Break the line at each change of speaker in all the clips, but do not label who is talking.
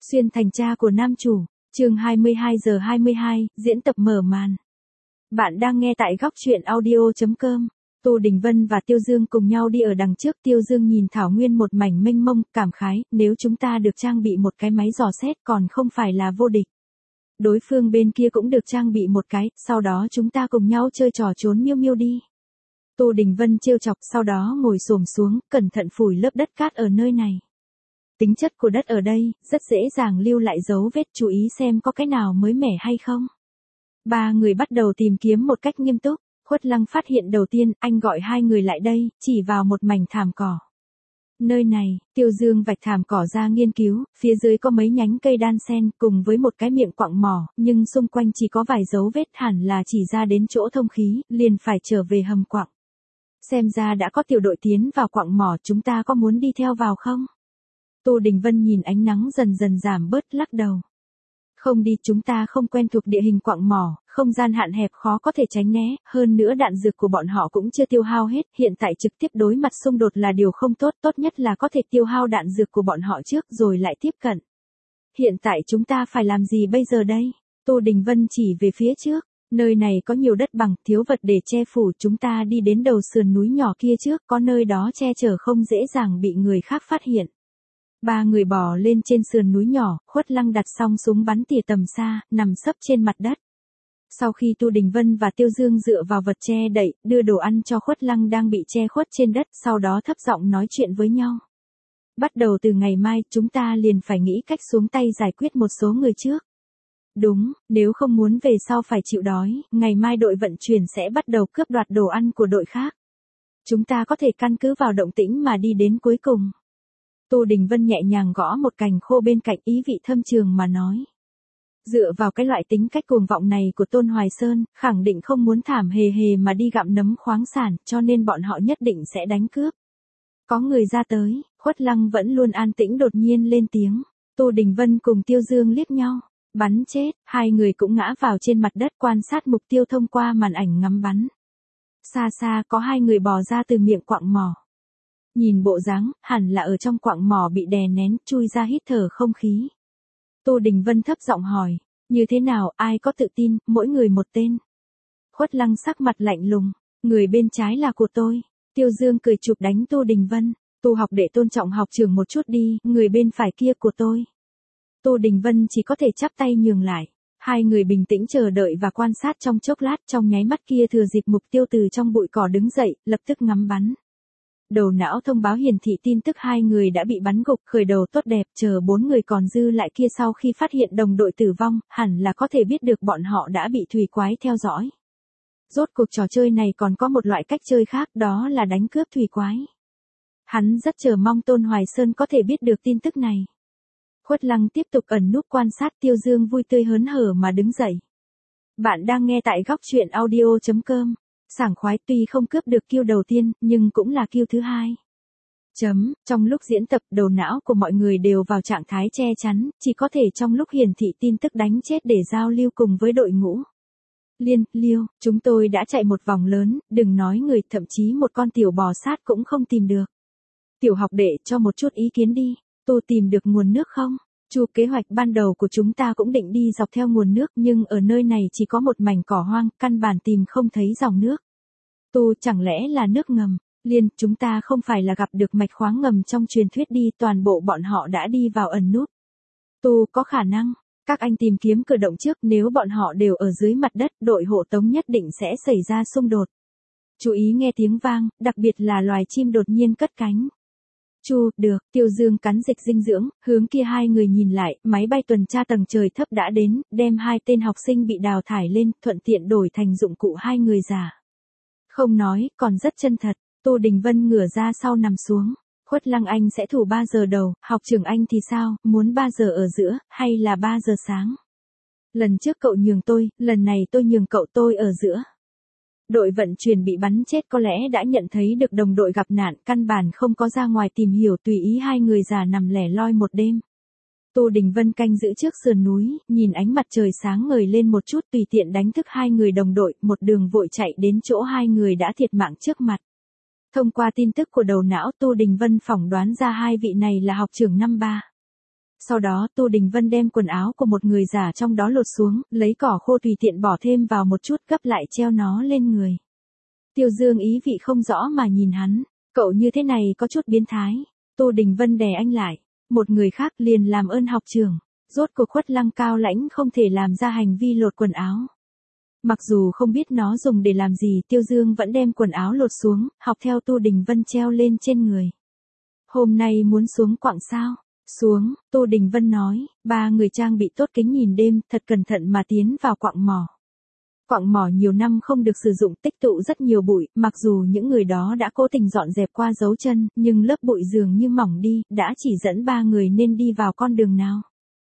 Xuyên thành cha của nam chủ, chương 22 giờ 22, diễn tập mở màn. Bạn đang nghe tại góc truyện audio.com. Tô Đình Vân và Tiêu Dương cùng nhau đi ở đằng trước. Tiêu Dương nhìn thảo nguyên một mảnh mênh mông, cảm khái, nếu chúng ta được trang bị một cái máy dò xét còn không phải là vô địch. Đối phương bên kia cũng được trang bị một cái, sau đó chúng ta cùng nhau chơi trò trốn miêu miêu đi. Tô Đình Vân trêu chọc, sau đó ngồi xổm xuống, cẩn thận phủi lớp đất cát ở nơi này. Tính chất của đất ở đây, rất dễ dàng lưu lại dấu vết, chú ý xem có cái nào mới mẻ hay không. Ba người bắt đầu tìm kiếm một cách nghiêm túc. Khuất Lăng phát hiện đầu tiên, anh gọi hai người lại đây, chỉ vào một mảnh thảm cỏ. Nơi này, Tiêu Dương vạch thảm cỏ ra nghiên cứu, phía dưới có mấy nhánh cây đan xen cùng với một cái miệng quặng mỏ, nhưng xung quanh chỉ có vài dấu vết, hẳn là chỉ ra đến chỗ thông khí, liền phải trở về hầm quặng. Xem ra đã có tiểu đội tiến vào quặng mỏ, chúng ta có muốn đi theo vào không? Tô Đình Vân nhìn ánh nắng dần dần giảm bớt, lắc đầu. Không đi, chúng ta không quen thuộc địa hình quặng mỏ, không gian hạn hẹp khó có thể tránh né, hơn nữa đạn dược của bọn họ cũng chưa tiêu hao hết, hiện tại trực tiếp đối mặt xung đột là điều không tốt, tốt nhất là có thể tiêu hao đạn dược của bọn họ trước rồi lại tiếp cận. Hiện tại chúng ta phải làm gì bây giờ đây? Tô Đình Vân chỉ về phía trước, nơi này có nhiều đất bằng, thiếu vật để che phủ, chúng ta đi đến đầu sườn núi nhỏ kia trước, có nơi đó che chở không dễ dàng bị người khác phát hiện. Ba người bò lên trên sườn núi nhỏ, Khuất Lăng đặt xong súng bắn tỉa tầm xa, nằm sấp trên mặt đất. Sau khi Tô Đình Vân và Tiêu Dương dựa vào vật che đậy, đưa đồ ăn cho Khuất Lăng đang bị che khuất trên đất, sau đó thấp giọng nói chuyện với nhau. Bắt đầu từ ngày mai, chúng ta liền phải nghĩ cách xuống tay giải quyết một số người trước. Đúng, nếu không muốn về sau phải chịu đói, ngày mai đội vận chuyển sẽ bắt đầu cướp đoạt đồ ăn của đội khác. Chúng ta có thể căn cứ vào động tĩnh mà đi đến cuối cùng. Tô Đình Vân nhẹ nhàng gõ một cành khô bên cạnh, ý vị thâm trường mà nói. Dựa vào cái loại tính cách cuồng vọng này của Tôn Hoài Sơn, khẳng định không muốn thảm hề hề mà đi gặm nấm khoáng sản, cho nên bọn họ nhất định sẽ đánh cướp. Có người ra tới, Khuất Lăng vẫn luôn an tĩnh đột nhiên lên tiếng. Tô Đình Vân cùng Tiêu Dương liếc nhau, bắn chết, hai người cũng ngã vào trên mặt đất quan sát mục tiêu thông qua màn ảnh ngắm bắn. Xa xa có hai người bò ra từ miệng quặng mỏ. Nhìn bộ dáng, hẳn là ở trong quặng mỏ bị đè nén, chui ra hít thở không khí. Tô Đình Vân thấp giọng hỏi, như thế nào, ai có tự tin, mỗi người một tên. Khuất Lăng sắc mặt lạnh lùng, người bên trái là của tôi. Tiêu Dương cười chụp đánh Tô Đình Vân, tu học để tôn trọng học trưởng một chút đi, người bên phải kia của tôi. Tô Đình Vân chỉ có thể chắp tay nhường lại. Hai người bình tĩnh chờ đợi và quan sát trong chốc lát, trong nháy mắt kia thừa dịp mục tiêu từ trong bụi cỏ đứng dậy, lập tức ngắm bắn. Đầu não thông báo hiển thị tin tức hai người đã bị bắn gục, khởi đầu tốt đẹp, chờ bốn người còn dư lại kia sau khi phát hiện đồng đội tử vong, hẳn là có thể biết được bọn họ đã bị thủy quái theo dõi. Rốt cuộc trò chơi này còn có một loại cách chơi khác, đó là đánh cướp thủy quái. Hắn rất chờ mong Tôn Hoài Sơn có thể biết được tin tức này. Khuất Lăng tiếp tục ẩn núp quan sát. Tiêu Dương vui tươi hớn hở mà đứng dậy. Bạn đang nghe tại góc truyện audio.com. Sảng khoái, tuy không cướp được kill đầu tiên, nhưng cũng là kill thứ hai. Trong lúc diễn tập, đầu não của mọi người đều vào trạng thái che chắn, chỉ có thể trong lúc hiển thị tin tức đánh chết để giao lưu cùng với đội ngũ. Liêu, chúng tôi đã chạy một vòng lớn, đừng nói người, thậm chí một con tiểu bò sát cũng không tìm được. Tiểu học đệ cho một chút ý kiến đi, tôi tìm được nguồn nước không? Chu, kế hoạch ban đầu của chúng ta cũng định đi dọc theo nguồn nước, nhưng ở nơi này chỉ có một mảnh cỏ hoang, căn bản tìm không thấy dòng nước. Tu, chẳng lẽ là nước ngầm? Liên, chúng ta không phải là gặp được mạch khoáng ngầm trong truyền thuyết đi, toàn bộ bọn họ đã đi vào ẩn núp. Tu, có khả năng. Các anh tìm kiếm cử động trước, nếu bọn họ đều ở dưới mặt đất, đội hộ tống nhất định sẽ xảy ra xung đột. Chú ý nghe tiếng vang, đặc biệt là loài chim đột nhiên cất cánh. Chu, được, Tiêu Dương cắn dịch dinh dưỡng, hướng kia hai người nhìn lại, máy bay tuần tra tầng trời thấp đã đến, đem hai tên học sinh bị đào thải lên, thuận tiện đổi thành dụng cụ hai người già. Không nói, còn rất chân thật. Tô Đình Vân ngửa ra sau nằm xuống. Khuất Lăng anh sẽ thủ 3 giờ đầu, học trưởng anh thì sao, muốn 3 giờ ở giữa, hay là 3 giờ sáng? Lần trước cậu nhường tôi, lần này tôi nhường cậu, tôi ở giữa. Đội vận chuyển bị bắn chết có lẽ đã nhận thấy được đồng đội gặp nạn, căn bản không có ra ngoài tìm hiểu, tùy ý hai người già nằm lẻ loi một đêm. Tô Đình Vân canh giữ trước sườn núi, nhìn ánh mặt trời sáng ngời lên một chút, tùy tiện đánh thức hai người đồng đội, một đường vội chạy đến chỗ hai người đã thiệt mạng trước mặt. Thông qua tin tức của đầu não, Tô Đình Vân phỏng đoán ra hai vị này là học trưởng năm 3. Sau đó Tu Đình Vân đem quần áo của một người giả trong đó lột xuống, lấy cỏ khô tùy tiện bỏ thêm vào một chút gấp lại treo nó lên người. Tiêu Dương ý vị không rõ mà nhìn hắn, cậu như thế này có chút biến thái. Tu Đình Vân đè anh lại, một người khác liền làm ơn học trưởng, rốt cuộc Khuất Lăng cao lãnh không thể làm ra hành vi lột quần áo. Mặc dù không biết nó dùng để làm gì, Tiêu Dương vẫn đem quần áo lột xuống, học theo Tu Đình Vân treo lên trên người. Hôm nay muốn xuống quặng sao? Xuống, Tu Đình Vân nói, ba người trang bị tốt kính nhìn đêm, thật cẩn thận mà tiến vào quặng mỏ. Quặng mỏ nhiều năm không được sử dụng, tích tụ rất nhiều bụi, mặc dù những người đó đã cố tình dọn dẹp qua dấu chân, nhưng lớp bụi dường như mỏng đi, đã chỉ dẫn ba người nên đi vào con đường nào.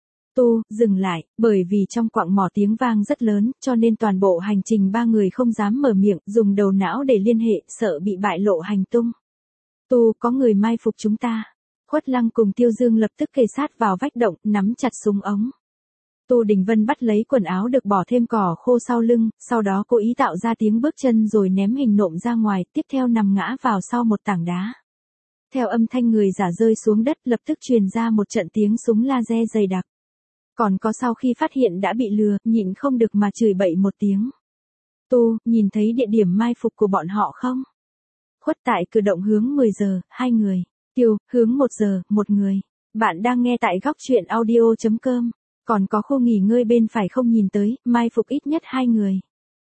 Dừng lại, bởi vì trong quặng mỏ tiếng vang rất lớn, cho nên toàn bộ hành trình ba người không dám mở miệng, dùng đầu não để liên hệ, sợ bị bại lộ hành tung. Có người mai phục chúng ta. Khuất Lăng cùng Tiêu Dương lập tức kề sát vào vách động, nắm chặt súng ống. Tu Đình Vân bắt lấy quần áo được bỏ thêm cỏ khô sau lưng, sau đó cố ý tạo ra tiếng bước chân rồi ném hình nộm ra ngoài, tiếp theo nằm ngã vào sau một tảng đá. Theo âm thanh người giả rơi xuống đất lập tức truyền ra một trận tiếng súng laser dày đặc. Còn có sau khi phát hiện đã bị lừa, nhịn không được mà chửi bậy một tiếng. Nhìn thấy địa điểm mai phục của bọn họ không? Khuất tại cử động hướng 10 giờ, 2 người. Tiêu, hướng 1 giờ, 1 người. Bạn đang nghe tại góc truyện audio.com. Còn có khu nghỉ ngơi bên phải không nhìn tới, mai phục ít nhất 2 người.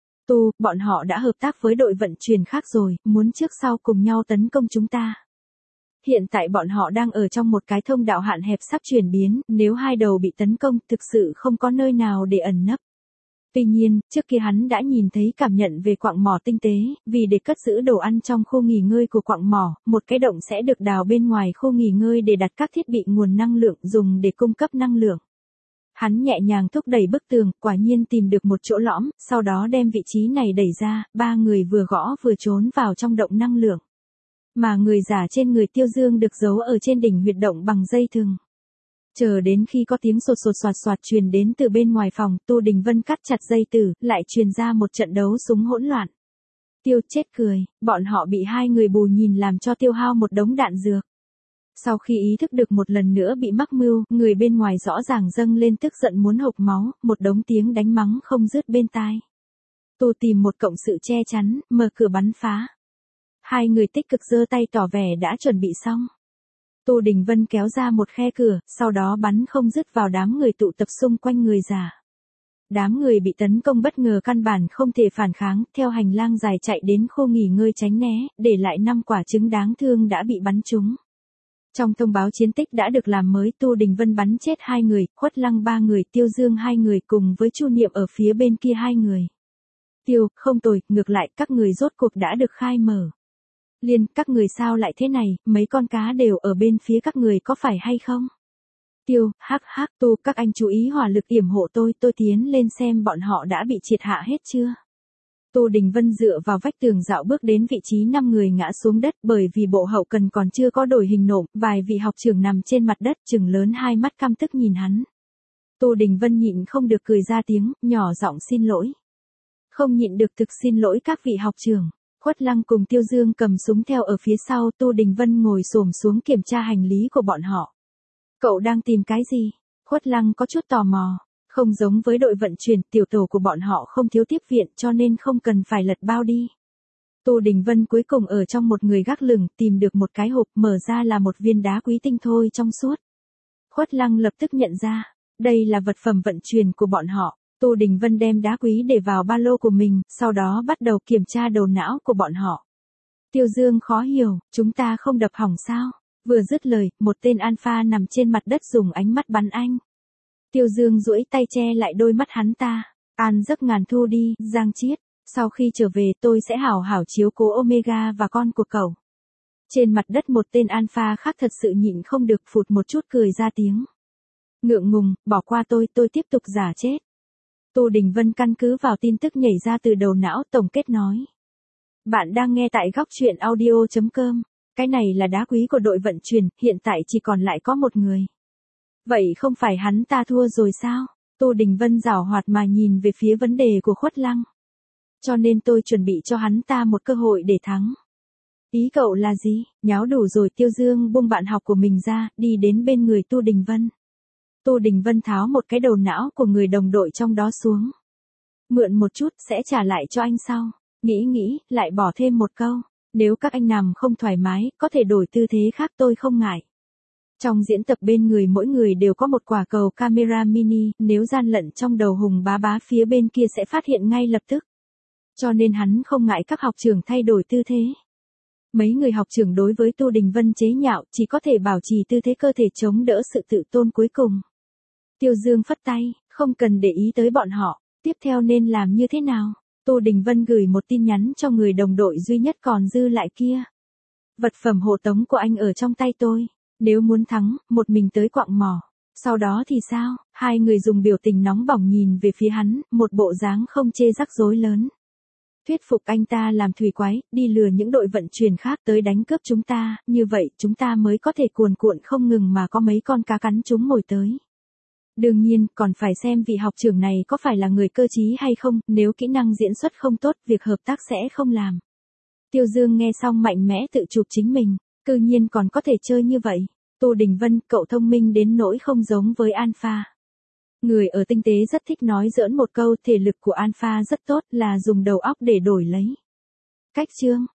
Bọn họ đã hợp tác với đội vận chuyển khác rồi, muốn trước sau cùng nhau tấn công chúng ta. Hiện tại bọn họ đang ở trong một cái thông đạo hạn hẹp sắp chuyển biến, nếu hai đầu bị tấn công thực sự không có nơi nào để ẩn nấp. Tuy nhiên, trước kia hắn đã nhìn thấy cảm nhận về quặng mỏ tinh tế, vì để cất giữ đồ ăn trong khu nghỉ ngơi của quặng mỏ, một cái động sẽ được đào bên ngoài khu nghỉ ngơi để đặt các thiết bị nguồn năng lượng dùng để cung cấp năng lượng. Hắn nhẹ nhàng thúc đẩy bức tường, quả nhiên tìm được một chỗ lõm, sau đó đem vị trí này đẩy ra, ba người vừa gõ vừa trốn vào trong động năng lượng. Mà người giả trên người Tiêu Dương được giấu ở trên đỉnh huyệt động bằng dây thừng. Chờ đến khi có tiếng sột sột soạt soạt truyền đến từ bên ngoài phòng, Tu Đình Vân cắt chặt dây tử, lại truyền ra một trận đấu súng hỗn loạn. Tiêu chết cười, bọn họ bị hai người bù nhìn làm cho tiêu hao một đống đạn dược. Sau khi ý thức được một lần nữa bị mắc mưu, người bên ngoài rõ ràng dâng lên tức giận muốn hộc máu, một đống tiếng đánh mắng không dứt bên tai. Tìm một cộng sự che chắn, mở cửa bắn phá. Hai người tích cực giơ tay tỏ vẻ đã chuẩn bị xong. Tu Đình Vân kéo ra một khe cửa, sau đó bắn không dứt vào đám người tụ tập xung quanh người giả. Đám người bị tấn công bất ngờ căn bản không thể phản kháng, theo hành lang dài chạy đến khu nghỉ ngơi tránh né, để lại 5 quả trứng đáng thương đã bị bắn trúng. Trong thông báo chiến tích đã được làm mới, Tu Đình Vân bắn chết 2 người, Khuất Lăng 3 người, Tiêu Dương 2 người cùng với Chu Niệm ở phía bên kia 2 người. Không tồi, ngược lại các người rốt cuộc đã được khai mở. Các người sao lại thế này, mấy con cá đều ở bên phía các người có phải hay không? Các anh chú ý hỏa lực yểm hộ tôi tiến lên xem bọn họ đã bị triệt hạ hết chưa? Tu Đình Vân dựa vào vách tường dạo bước đến vị trí 5 người ngã xuống đất bởi vì bộ hậu cần còn chưa có đổi hình nộm, vài vị học trưởng nằm trên mặt đất trừng lớn hai mắt căm tức nhìn hắn. Tu Đình Vân nhịn không được cười ra tiếng, nhỏ giọng xin lỗi. Không nhịn được thực xin lỗi các vị học trưởng. Khuất Lăng cùng Tiêu Dương cầm súng theo ở phía sau, Tu Đình Vân ngồi xổm xuống kiểm tra hành lý của bọn họ. Cậu đang tìm cái gì? Khuất Lăng có chút tò mò. Không giống với đội vận chuyển, tiểu tổ của bọn họ không thiếu tiếp viện cho nên không cần phải lật bao đi. Tu Đình Vân cuối cùng ở trong một người gác lửng tìm được một cái hộp, mở ra là một viên đá quý tinh thôi trong suốt. Khuất Lăng lập tức nhận ra, đây là vật phẩm vận chuyển của bọn họ. Tu Đình Vân đem đá quý để vào ba lô của mình, sau đó bắt đầu kiểm tra đầu não của bọn họ. Tiêu Dương khó hiểu, chúng ta không đập hỏng sao? Vừa dứt lời, một tên alpha nằm trên mặt đất dùng ánh mắt bắn anh. Tiêu Dương duỗi tay che lại đôi mắt hắn ta. An giấc ngàn thu đi, Giang Chiết. Sau khi trở về tôi sẽ hảo hảo chiếu cố Omega và con của cậu. Trên mặt đất một tên alpha khác thật sự nhịn không được phụt một chút cười ra tiếng. Ngượng ngùng, bỏ qua tôi tiếp tục giả chết. Tu Đình Vân căn cứ vào tin tức nhảy ra từ đầu não tổng kết nói. Bạn đang nghe tại góc truyện audio.com. Cái này là đá quý của đội vận chuyển, hiện tại chỉ còn lại có một người. Vậy không phải hắn ta thua rồi sao? Tu Đình Vân giảo hoạt mà nhìn về phía vấn đề của Khuất Lăng. Cho nên tôi chuẩn bị cho hắn ta một cơ hội để thắng. Ý cậu là gì? Nháo đủ rồi. Tiêu Dương buông bạn học của mình ra, đi đến bên người Tu Đình Vân. Tô Đình Vân tháo một cái đầu não của người đồng đội trong đó xuống. Mượn một chút sẽ trả lại cho anh sau. Nghĩ, lại bỏ thêm một câu. Nếu các anh nằm không thoải mái, có thể đổi tư thế khác tôi không ngại. Trong diễn tập bên người mỗi người đều có một quả cầu camera mini, nếu gian lận trong đầu Hùng Bá Bá phía bên kia sẽ phát hiện ngay lập tức. Cho nên hắn không ngại các học trưởng thay đổi tư thế. Mấy người học trưởng đối với Tô Đình Vân chế nhạo, chỉ có thể bảo trì tư thế cơ thể chống đỡ sự tự tôn cuối cùng. Tiêu Dương phất tay, không cần để ý tới bọn họ, tiếp theo nên làm như thế nào? Tô Đình Vân gửi một tin nhắn cho người đồng đội duy nhất còn dư lại kia. Vật phẩm hộ tống của anh ở trong tay tôi, nếu muốn thắng, một mình tới quạng mỏ. Sau đó thì sao? Hai người dùng biểu tình nóng bỏng nhìn về phía hắn, một bộ dáng không chê rắc rối lớn. Thuyết phục anh ta làm thủy quái, đi lừa những đội vận chuyển khác tới đánh cướp chúng ta, như vậy chúng ta mới có thể cuồn cuộn không ngừng mà có mấy con cá cắn chúng mồi tới. Đương nhiên, còn phải xem vị học trưởng này có phải là người cơ trí hay không, nếu kỹ năng diễn xuất không tốt, việc hợp tác sẽ không làm. Tiêu Dương nghe xong mạnh mẽ tự chụp chính mình, cư nhiên còn có thể chơi như vậy. Tô Đình Vân, cậu thông minh đến nỗi không giống với Alpha. Người ở tinh tế rất thích nói giỡn một câu, thể lực của Alpha rất tốt, là dùng đầu óc để đổi lấy. Cách chương